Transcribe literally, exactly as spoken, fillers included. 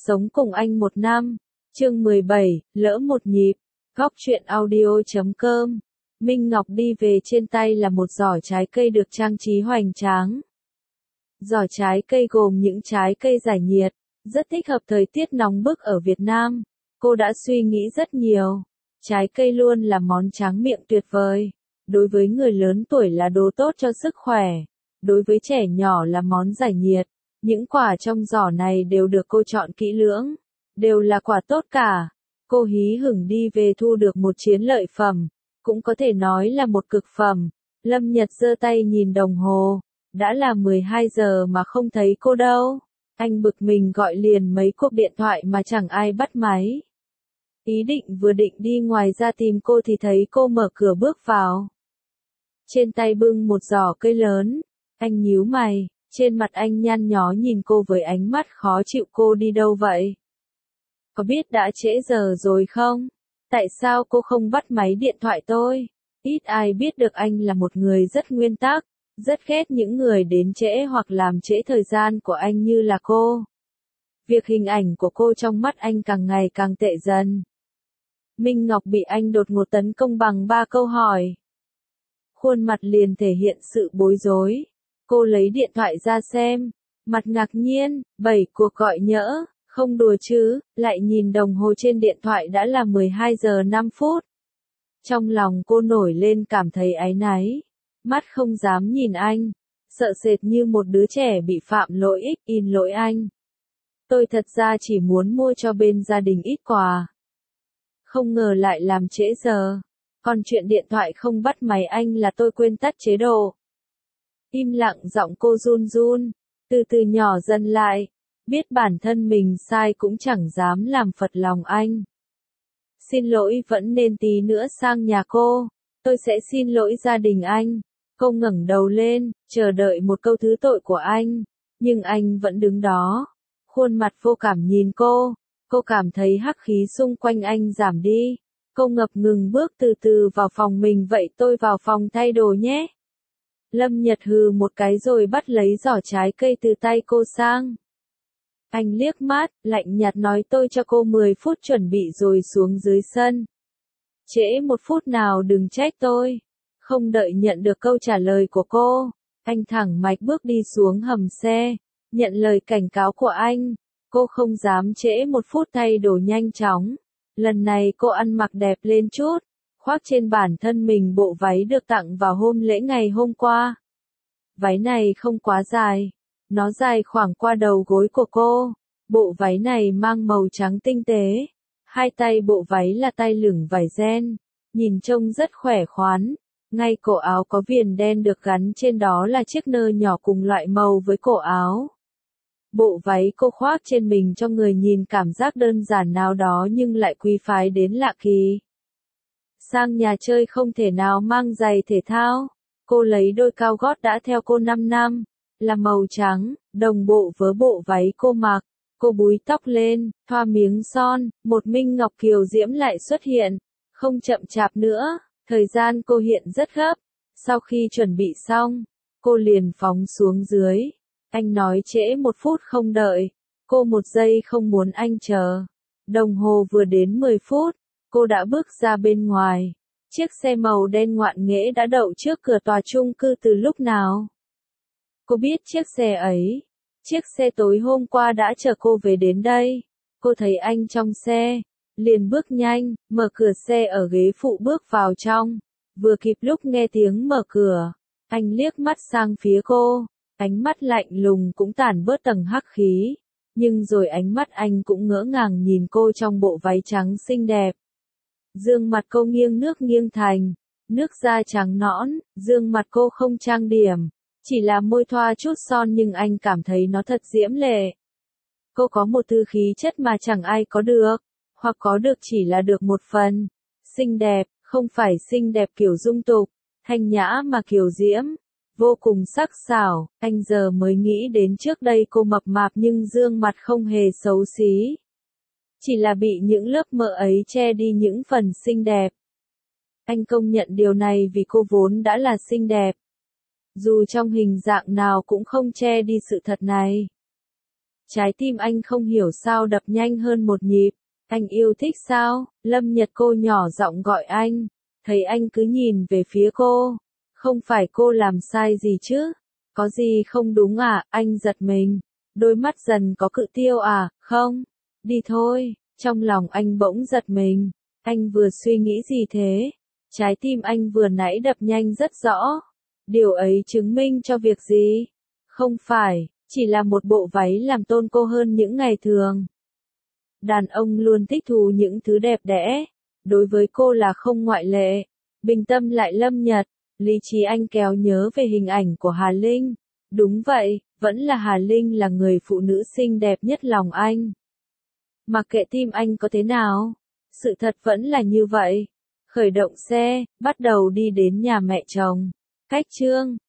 Sống cùng anh một năm. Chương mười bảy, lỡ một nhịp. Góc truyện audio chấm com. Minh Ngọc đi về, trên tay là một giỏ trái cây được trang trí hoành tráng. Giỏ trái cây gồm những trái cây giải nhiệt, rất thích hợp thời tiết nóng bức ở Việt Nam. Cô đã suy nghĩ rất nhiều. Trái cây luôn là món tráng miệng tuyệt vời. Đối với người lớn tuổi là đồ tốt cho sức khỏe. Đối với trẻ nhỏ là món giải nhiệt. Những quả trong giỏ này đều được cô chọn kỹ lưỡng. Đều là quả tốt cả. Cô hí hửng đi về thu được một chiến lợi phẩm. Cũng có thể nói là một cực phẩm. Lâm Nhật giơ tay nhìn đồng hồ. Đã là mười hai giờ mà không thấy cô đâu. Anh bực mình gọi liền mấy cuộc điện thoại mà chẳng ai bắt máy. Ý định vừa định đi ngoài ra tìm cô thì thấy cô mở cửa bước vào. Trên tay bưng một giỏ cây lớn. Anh nhíu mày, trên mặt anh nhăn nhó nhìn cô với ánh mắt khó chịu. Cô đi đâu vậy? Có biết đã trễ giờ rồi không? Tại sao cô không bắt máy điện thoại tôi? Ít ai biết được anh là một người rất nguyên tắc, rất ghét những người đến trễ hoặc làm trễ thời gian của anh như là cô. Việc hình ảnh của cô trong mắt anh càng ngày càng tệ dần. Minh Ngọc bị anh đột ngột tấn công bằng ba câu hỏi. Khuôn mặt liền thể hiện sự bối rối. Cô lấy điện thoại ra xem, mặt ngạc nhiên, bảy cuộc gọi nhỡ, không đùa chứ, lại nhìn đồng hồ trên điện thoại đã là mười hai giờ năm phút. Trong lòng cô nổi lên cảm thấy áy náy, mắt không dám nhìn anh, sợ sệt như một đứa trẻ bị phạm lỗi ích in lỗi anh. Tôi thật ra chỉ muốn mua cho bên gia đình ít quà. Không ngờ lại làm trễ giờ, còn chuyện điện thoại không bắt máy anh là tôi quên tắt chế độ. Im lặng giọng cô run run, từ từ nhỏ dần lại, biết bản thân mình sai cũng chẳng dám làm phật lòng anh. Xin lỗi, vẫn nên tí nữa sang nhà cô, tôi sẽ xin lỗi gia đình anh. Cô ngẩng đầu lên, chờ đợi một câu thứ tội của anh, nhưng anh vẫn đứng đó, khuôn mặt vô cảm nhìn cô. Cô cảm thấy hắc khí xung quanh anh giảm đi. Cô ngập ngừng bước từ từ vào phòng mình. Vậy tôi vào phòng thay đồ nhé. Lâm Nhật hừ một cái rồi bắt lấy giỏ trái cây từ tay cô sang. Anh liếc mắt, lạnh nhạt nói tôi cho cô mười phút chuẩn bị rồi xuống dưới sân. Trễ một phút nào đừng trách tôi. Không đợi nhận được câu trả lời của cô, anh thẳng mạch bước đi xuống hầm xe, nhận lời cảnh cáo của anh. Cô không dám trễ một phút, thay đồ nhanh chóng. Lần này cô ăn mặc đẹp lên chút, khoác trên bản thân mình bộ váy được tặng vào hôm lễ ngày hôm qua. Váy này không quá dài, nó dài khoảng qua đầu gối của cô. Bộ váy này mang màu trắng tinh tế. Hai tay bộ váy là tay lửng vải ren, nhìn trông rất khỏe khoắn. Ngay cổ áo có viền đen được gắn trên đó là chiếc nơ nhỏ cùng loại màu với cổ áo. Bộ váy cô khoác trên mình cho người nhìn cảm giác đơn giản nào đó nhưng lại quý phái đến lạ kỳ. Sang nhà chơi không thể nào mang giày thể thao. Cô lấy đôi cao gót đã theo cô năm năm, là màu trắng, đồng bộ với bộ váy cô mặc. Cô búi tóc lên, thoa miếng son, một Minh Ngọc kiều diễm lại xuất hiện. Không chậm chạp nữa, thời gian cô hiện rất gấp. Sau khi chuẩn bị xong, cô liền phóng xuống dưới. Anh nói trễ một phút không đợi. Cô một giây không muốn anh chờ. Đồng hồ vừa đến mười phút, cô đã bước ra bên ngoài. Chiếc xe màu đen ngoạn nghễ đã đậu trước cửa tòa chung cư từ lúc nào? Cô biết chiếc xe ấy. Chiếc xe tối hôm qua đã chở cô về đến đây. Cô thấy anh trong xe, liền bước nhanh, mở cửa xe ở ghế phụ bước vào trong. Vừa kịp lúc nghe tiếng mở cửa, anh liếc mắt sang phía cô. Ánh mắt lạnh lùng cũng tản bớt tầng hắc khí. Nhưng rồi ánh mắt anh cũng ngỡ ngàng nhìn cô trong bộ váy trắng xinh đẹp. Dương mặt cô nghiêng nước nghiêng thành, nước da trắng nõn, dương mặt cô không trang điểm, chỉ là môi thoa chút son nhưng anh cảm thấy nó thật diễm lệ. Cô có một tư khí chất mà chẳng ai có được, hoặc có được chỉ là được một phần. Xinh đẹp, không phải xinh đẹp kiểu dung tục, thanh nhã mà kiểu diễm. Vô cùng sắc sảo, anh giờ mới nghĩ đến trước đây cô mập mạp nhưng dương mặt không hề xấu xí. Chỉ là bị những lớp mỡ ấy che đi những phần xinh đẹp. Anh công nhận điều này vì cô vốn đã là xinh đẹp. Dù trong hình dạng nào cũng không che đi sự thật này. Trái tim anh không hiểu sao đập nhanh hơn một nhịp. Anh yêu thích sao? Lâm Nhật cô nhỏ giọng gọi anh. Thấy anh cứ nhìn về phía cô. Không phải cô làm sai gì chứ? Có gì không đúng à? Anh giật mình. Đôi mắt dần có cự tiêu à? Không. Đi thôi. Trong lòng anh bỗng giật mình. Anh vừa suy nghĩ gì thế? Trái tim anh vừa nãy đập nhanh rất rõ. Điều ấy chứng minh cho việc gì? Không phải, chỉ là một bộ váy làm tôn cô hơn những ngày thường. Đàn ông luôn thích thú những thứ đẹp đẽ. Đối với cô là không ngoại lệ. Bình tâm lại Lâm Nhật. Lý trí anh kéo nhớ về hình ảnh của Hà Linh. Đúng vậy, vẫn là Hà Linh là người phụ nữ xinh đẹp nhất lòng anh. Mặc kệ tim anh có thế nào, sự thật vẫn là như vậy. Khởi động xe, bắt đầu đi đến nhà mẹ chồng. Cách chương